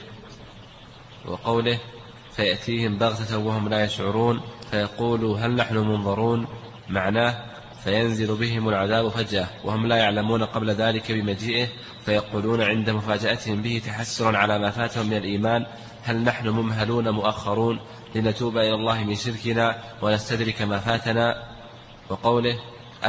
وقوله فيأتيهم بغتة وهم لا يشعرون فيقولوا هل نحن منظرون، معناه فينزل بهم العذاب فجأة وهم لا يعلمون قبل ذلك بمجيئه فيقولون عند مفاجأتهم به تحسرا على ما فاتهم من الإيمان هل نحن ممهلون مؤخرون لنتوب إلى الله من شركنا ونستدرك ما فاتنا. وقوله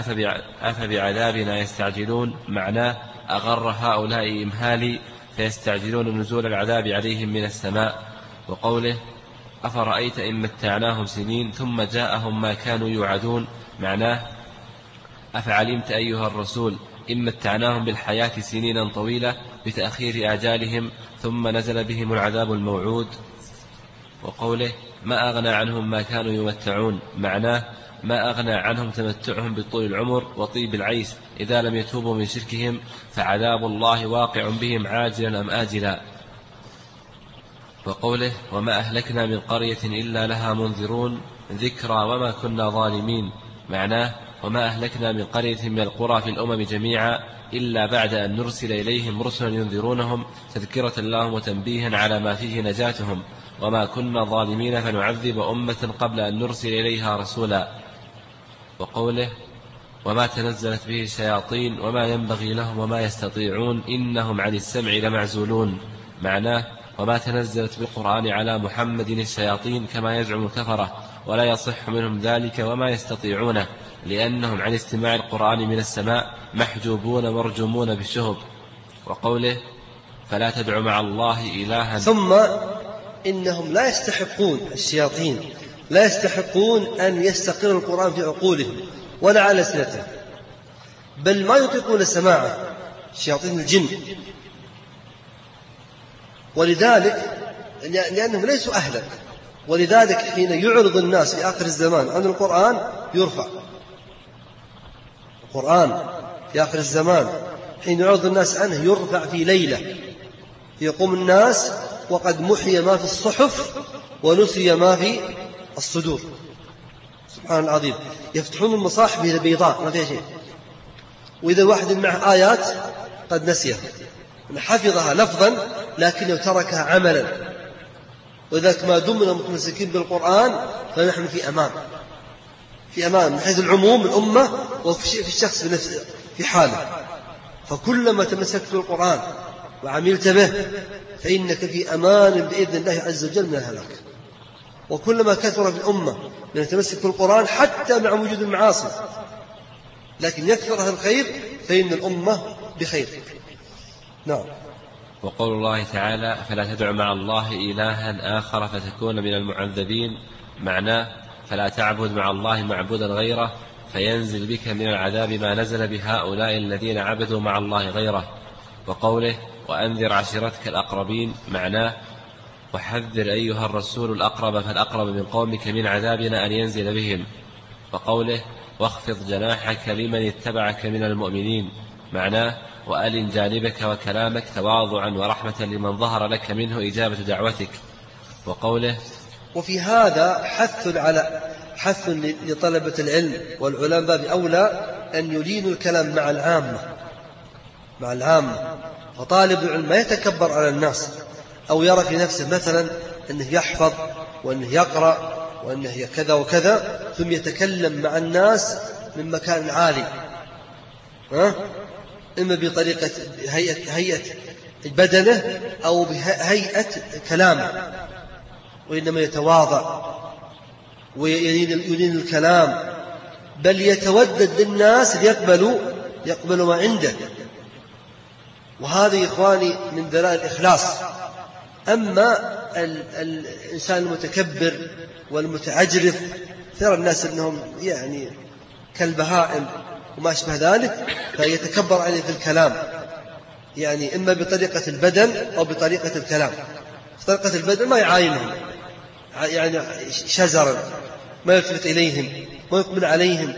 أفبعذابنا يستعجلون، معناه أغر هؤلاء إمهالي فيستعجلون نزول العذاب عليهم من السماء. وقوله أفرأيت إن متعناهم سنين ثم جاءهم ما كانوا يوعدون، معناه أفعلمت أيها الرسول إن متعناهم بالحياة سنين طويلة بتأخير آجالهم ثم نزل بهم العذاب الموعود. وقوله ما أغنى عنهم ما كانوا يمتعون، معناه ما أغنى عنهم تمتعهم بطول العمر وطيب العيش إذا لم يتوبوا من شركهم فعذاب الله واقع بهم عاجلا أم آجلا. وقوله وما أهلكنا من قرية إلا لها منذرون ذكرى وما كنا ظالمين، معناه وما أهلكنا من قرية من القرى في الأمم جميعا إلا بعد أن نرسل إليهم رسلا ينذرونهم تذكرة لهم وتنبيها على ما فيه نجاتهم وما كنا ظالمين فنعذب أمة قبل أن نرسل إليها رسولا. وقوله وما تنزلت به الشياطين وما ينبغي لهم وما يستطيعون إنهم عن السمع لمعزولون، معناه وما تنزلت بالقرآن على محمد الشياطين كما يزعم الكفرة ولا يصح منهم ذلك وما يستطيعونه، لأنهم عن استماع القرآن من السماء محجوبون مرجومون بالشهب. وقوله فلا تدع مع الله إلها. ثم إنهم لا يستحقون، الشياطين لا يستحقون أن يستقر القرآن في عقولهم ولا على ألسنتهم، بل ما يطيقون سماعه، شياطين الجن. ولذلك لأنهم ليسوا أهلا، ولذلك حين يعرض الناس في آخر الزمان عن القرآن يرفع القرآن في آخر الزمان، حين يعرض الناس عنه يرفع في ليلة، يقوم الناس وقد محي ما في الصحف ونسي ما في الصدور. سبحان العظيم، يفتحون المصاحف البيضاء ما فيها شيء، وإذا واحد معه آيات قد نسيها، حفظها لفظا لكنه تركها عملا. وذلك ما دمنا متمسكين بالقرآن فنحن في أمان، في أمان من حيث العموم الأمة وفي الشخص في حاله. فكلما تمسكت بالقرآن وعملت به فإنك في أمان بإذن الله عز وجل من الهلاك. وكلما كثر في الأمة من التمسك بالقرآن حتى مع وجود المعاصي لكن يكثر هذا الخير فإن الأمة بخير. نعم. وقول الله تعالى فلا تدع مع الله إلها آخر فتكون من المعذبين، معناه فلا تعبد مع الله معبودا غيره فينزل بك من العذاب ما نزل بهؤلاء الذين عبدوا مع الله غيره. وقوله وأنذر عشيرتك الأقربين، معناه وحذر أيها الرسول الأقرب فالأقرب من قومك من عذابنا أن ينزل بهم. وقوله واخفض جناحك لمن اتبعك من المؤمنين، معناه وألن جانبك وكلامك تواضعا ورحمة لمن ظهر لك منه إجابة دعوتك. وقوله وفي هذا حث لطلبة العلم والعلماء باب أولى أن يلينوا الكلام مع العامة. فطالب العلم ما يتكبر على الناس أو يرى في نفسه مثلا أنه يحفظ وأنه يقرأ وأنه كذا وكذا ثم يتكلم مع الناس من مكان عالي، إما بطريقة هيئة بدنه أو بهيئة كلامه، وإنما يتواضع ويلين الكلام، بل يتودد للناس ليقبلوا ما عنده. وهذا إخواني من دلائل الإخلاص. أما الإنسان المتكبر والمتعجرف ترى الناس أنهم يعني كالبهائم وما أشبه ذلك، فيتكبر عليه في الكلام، يعني إما بطريقة البدن أو بطريقة الكلام. بطريقة البدن ما يعاينهم، يعني شزرا، ما يلتفت إليهم، ما يقبل عليهم،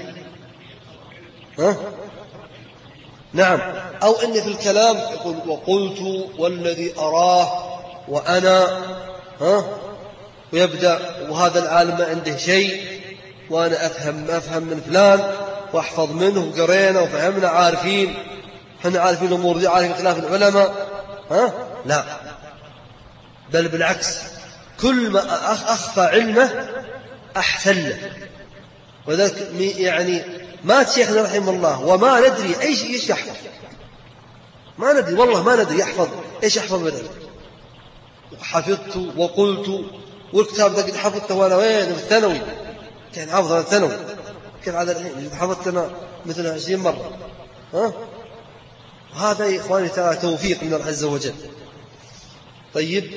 نعم. أو إن في الكلام يقول وقلت والذي أراه وأنا ويبدأ وهذا العالم ما عنده شيء وأنا أفهم من فلان وأحفظ منه وقرينا وفهمنا عارفين، احنا عارفين الأمور دي، عارفين خلاف العلماء، لا، بل بالعكس، كل ما أخفى علمه أحسن له. وذلك يعني مات شيخنا رحمه الله وما ندري إيش يحفظ، ما ندري والله ما ندري يحفظ إيش يحفظ بدل. حفظت وقلت والكتاب ذا قد حفظته وأنا وين في الثانوي، كان حافظ أنا الثانوي، كيف عاد الحين حفظت أنا مثل 20 مرة. هذا يا إخواني ترى توفيق من الله عز وجل. طيب،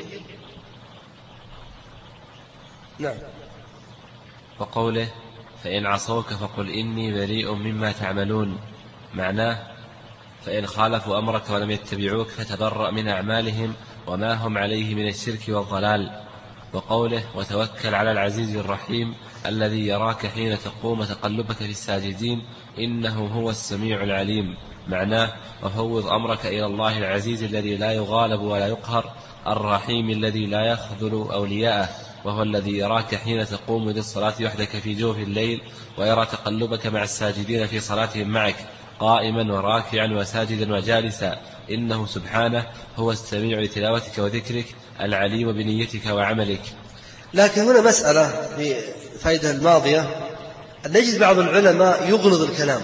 نعم. وقوله فإن عصوك فقل إني بريء مما تعملون، معناه فإن خالفوا أمرك ولم يتبعوك فتبرأ من أعمالهم وما هم عليه من الشرك والضلال. وقوله وتوكل على العزيز الرحيم الذي يراك حين تقوم تقلبك في الساجدين إنه هو السميع العليم، معناه وفوض أمرك إلى الله العزيز الذي لا يغالب ولا يقهر، الرحيم الذي لا يخذل أولياءه، وهو الذي يراك حين تقوم للصلاة وحدك في جوف الليل ويرى تقلبك مع الساجدين في صلاتهم معك قائما وراكعا وساجدا وجالسا، إنه سبحانه هو السميع لتلاوتك وذكرك العليم بنيتك وعملك. لكن هنا مسألة في فائدة الماضية أن نجد بعض العلماء يغلظ الكلام،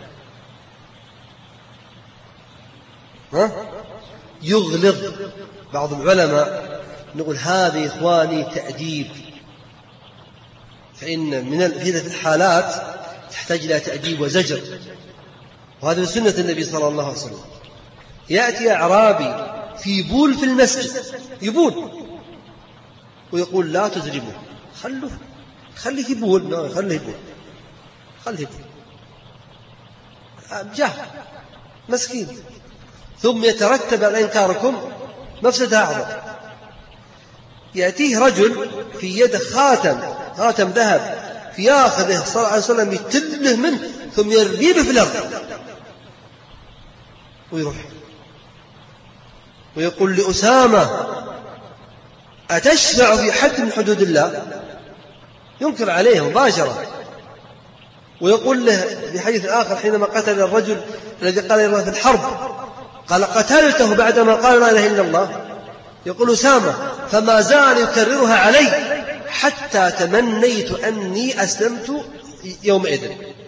يغلظ بعض العلماء. نقول هذا إخواني تأديب فإن في الحالات تحتاج إلى تأديب وزجر، وهذا من سنة النبي صلى الله عليه وسلم. يأتي أعرابي في بول في المسجد يبول ويقول لا تزرمه، خليه يبول، خليه يبول جاه مسكين. ثم يترتب على إنكاركم مفسدة أعظم. يأتيه رجل في يده خاتم ذهب، فياخذه صلى الله عليه وسلم يتله منه ثم يرميه في الأرض ويروح ويقول لأسامة أتشفع في حد من حدود الله؟ ينكر عليه مباشرة. ويقول له في حديث آخر حينما قتل الرجل الذي قال الله في الحرب، قال قتلته بعدما قال لا إله إلا الله، يقول أسامة فما زال يكررها علي حتى تمنيت أني أسلمت يومئذ.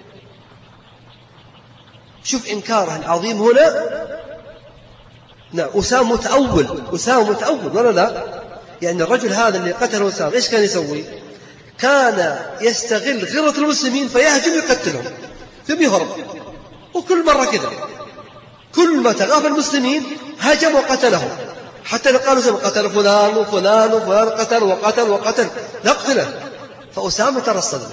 شوف إنكاره العظيم هنا. نعم، أسامة متأول ولا لا؟ يعني الرجل هذا اللي قتله أسامة إيش كان يسوي؟ كان يستغل غيرة المسلمين فيهجم يقتلهم ثم يهرب، وكل مرة كذا، كل ما تغافل المسلمين هجم وقتلهم، حتى قالوا قتل فلان وفلان وفلان، قتل وقتل نقتله. فأسامة ترصد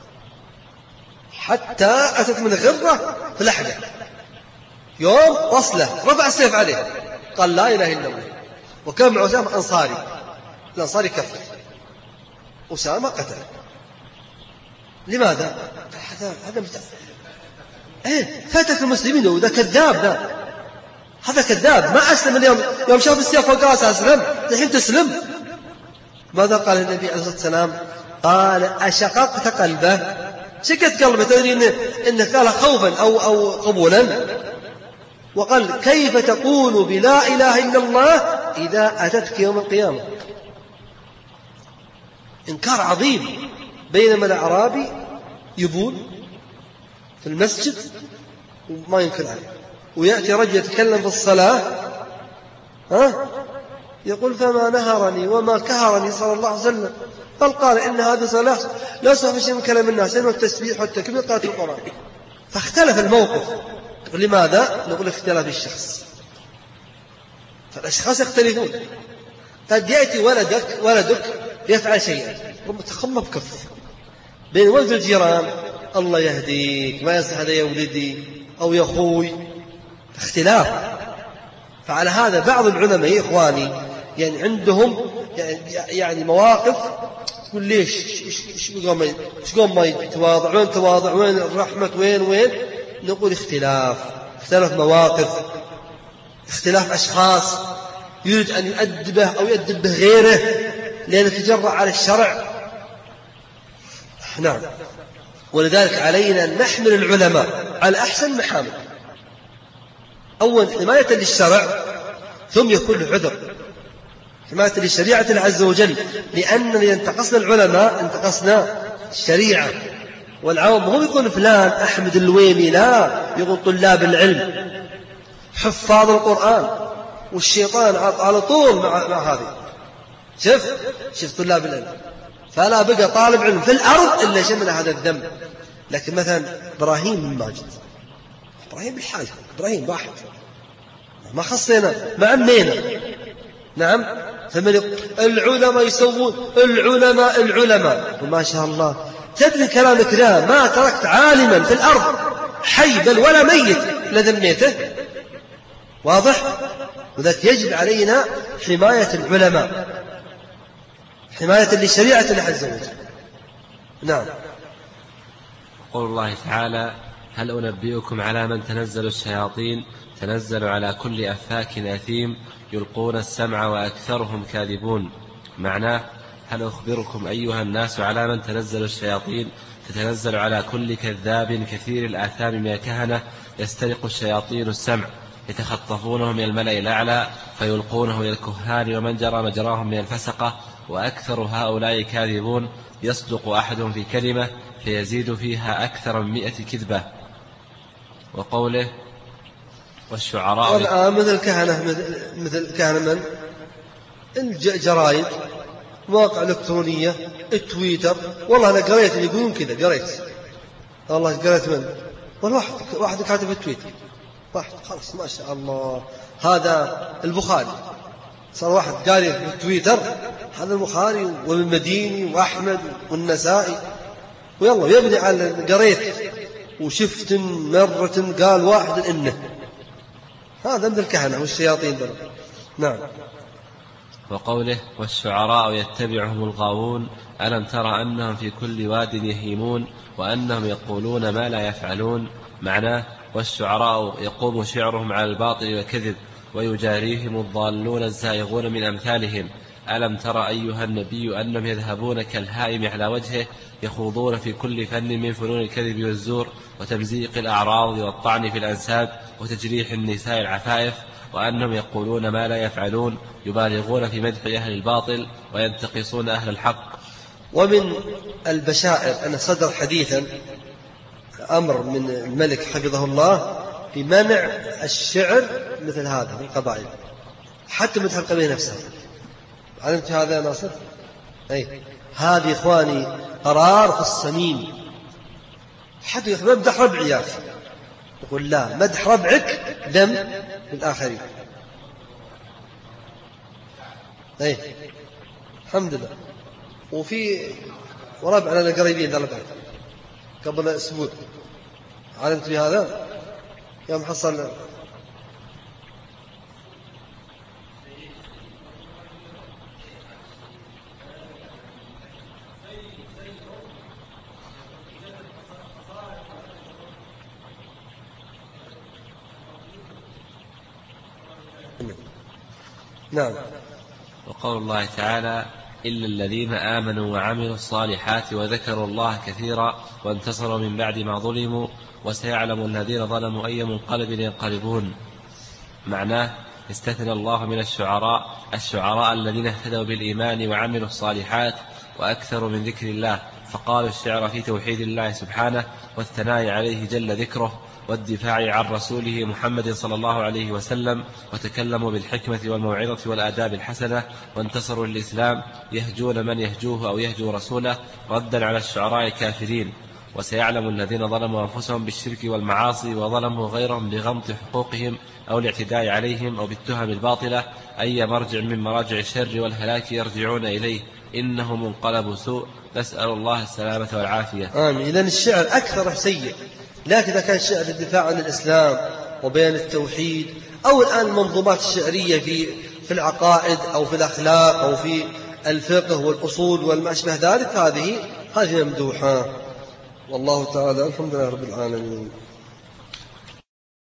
حتى أتت من غرة في لحده، يوم وصله رفع السيف عليه قال لا إله إلا الله. وكان مع أسامة الأنصاري كفر، أسامة قتل. لماذا؟ هذا فاتك المسلمين، وذا كذاب، هذا كذاب ما أسلم اليوم، يوم شاف السيف فوق راسه أسلم، الحين تسلم. ماذا قال النبي عليه الصلاة والسلام؟ قال أشققت قلبه؟ شقت قلبه، تدري إنه قال خوفا أو قبولا. وقال كيف تقول بلا إله إلا الله إذا أتتك يوم القيامة؟ إنكار عظيم. بينما الأعرابي يبول في المسجد وما ينكر عليه، ويأتي رجل يتكلم في الصلاة يقول فما نهرني وما كهرني صلى الله عليه وسلم، بل قال إن هذا صلاة لا يصح في شيء من كلام الناس إنه التسبيح والتكبير قراءة القرآن. فاختلف الموقف. لماذا؟ نقول اختلاف الشخص، فالأشخاص يختلفون. قد يأتي ولدك يفعل شيئا تخمب كف بين ولد الجيران، الله يهديك ما يصح هذا يا ولدي أو يا أخوي، اختلاف. فعلى هذا بعض العلماء يا إخواني يعني عندهم يعني مواقف تقول ليش قوم ما يتواضع، وين تواضع، وين الرحمة، وين نقول اختلاف مواقف، اختلاف أشخاص يريد أن يؤدبه أو يؤدب به غيره لأنه تجرأ على الشرع. نعم، ولذلك علينا أن نحمل العلماء على أحسن محامل، أول حماية للشرع، ثم يكون له عذر، حماية للشريعة عز وجل، لأننا انتقصنا العلماء انتقصنا الشريعة. والعوام هم يقول فلان أحمد الويمي، لا، يقول طلاب العلم حفاظ القرآن، والشيطان على طول مع هذه. شوف طلاب العلم، فلا بقى طالب علم في الأرض إلا شمل هذا الذنب. لكن مثلا إبراهيم بن ماجد، إبراهيم بالحاجة، إبراهيم واحد ما خصينا ما عمينا. نعم، العلماء يسوون العلماء وما شاء الله. تدري كلامك ذا ما تركت عالما في الأرض حي بل ولا ميت لذميته، واضح؟ وذلك يجب علينا حماية العلماء، حماية للشريعة الله عز وجل. نعم. قول الله تعالى هل أنبئكم على من تنزل الشياطين تنزل على كل أفاك أثيم يلقون السمع وأكثرهم كاذبون. معناه هل أخبركم أيها الناس على من تنزل الشياطين تتنزل على كل كذاب كثير الآثام من الكهنة يسترق الشياطين السمع يتخطفونه من الملأ الأعلى فيلقونه إلى الكهان ومن جرى مجراهم من الفسقة وأكثر هؤلاء كاذبون يصدق أحدهم في كلمة فيزيد فيها أكثر من 100 كذبة. وقوله والشعراء مثل الكهنة من الجرايد مواقع إلكترونية، التويتر. والله أنا قريت اللي يقولون كذا، قريت والله قريت من واحد كاتب في التويتر، واحد خلاص ما شاء الله هذا البخاري، صار واحد قاري في التويتر هذا البخاري والمديني وأحمد والنسائي، ويلا يبني على قريت وشفت مرة قال واحد إنه هذا من الكهنة والشياطين دول. نعم. وقوله والشعراء يتبعهم الغاوون ألم تر أنهم في كل واد يهيمون وأنهم يقولون ما لا يفعلون. معناه والشعراء يقوم شعرهم على الباطل والكذب ويجاريهم الضالون الزائغون من أمثالهم. ألم تر أيها النبي أنهم يذهبون كالهائم على وجهه يخوضون في كل فن من فنون الكذب والزور وتمزيق الأعراض والطعن في الأنساب وتجريح النساء العفائف وأنهم يقولون ما لا يفعلون يبالغون في مدح أهل الباطل وينتقصون أهل الحق. ومن البشائر أن صدر حديثا أمر من الملك حفظه الله بمنع الشعر مثل هذا في القبائل، حتى مدح القبيلة نفسها. علمت هذا يا ناصر؟ أي هذه إخواني قرار في الصميم. حتى يقول مدح ربعي يا أخي، يقول لا، مدح ربعك ذم للآخرين. أي الحمد لله. وفي وربعنا القريبين ذا قبل أسبوع علمت بهذا يوم حصل نعم. وقول الله تعالى إلا الذين آمنوا وعملوا الصالحات وذكروا الله كثيرا وانتصروا من بعد ما ظلموا وسيعلم الذين ظلموا أي منقلب ينقلبون. معناه استثنى الله من الشعراء الذين اهتدوا بالإيمان وعملوا الصالحات وأكثروا من ذكر الله، فقالوا الشعر في توحيد الله سبحانه والثناء عليه جل ذكره والدفاع عن رسوله محمد صلى الله عليه وسلم، وتكلموا بالحكمة والموعظة والآداب الحسنة وانتصروا للإسلام يهجون من يهجوه أو يهجو رسوله ردا على الشعراء الكافرين. وسيعلم الذين ظلموا أنفسهم بالشرك والمعاصي وظلموا غيرهم بغمط حقوقهم أو الاعتداء عليهم أو بالتهم الباطلة أي مرجع من مراجع الشر والهلاك يرجعون إليه إنه منقلب سوء، نسأل الله السلامة والعافية. آمين. إذن الشعر أكثر سيء، لكن إذا كان الشعر للدفاع عن الإسلام وبيان التوحيد، أو الآن المنظومات الشعرية في العقائد أو في الأخلاق أو في الفقه والأصول والما أشبه ذلك، هذه ممدوحة. والله تعالى الحمد لله رب العالمين.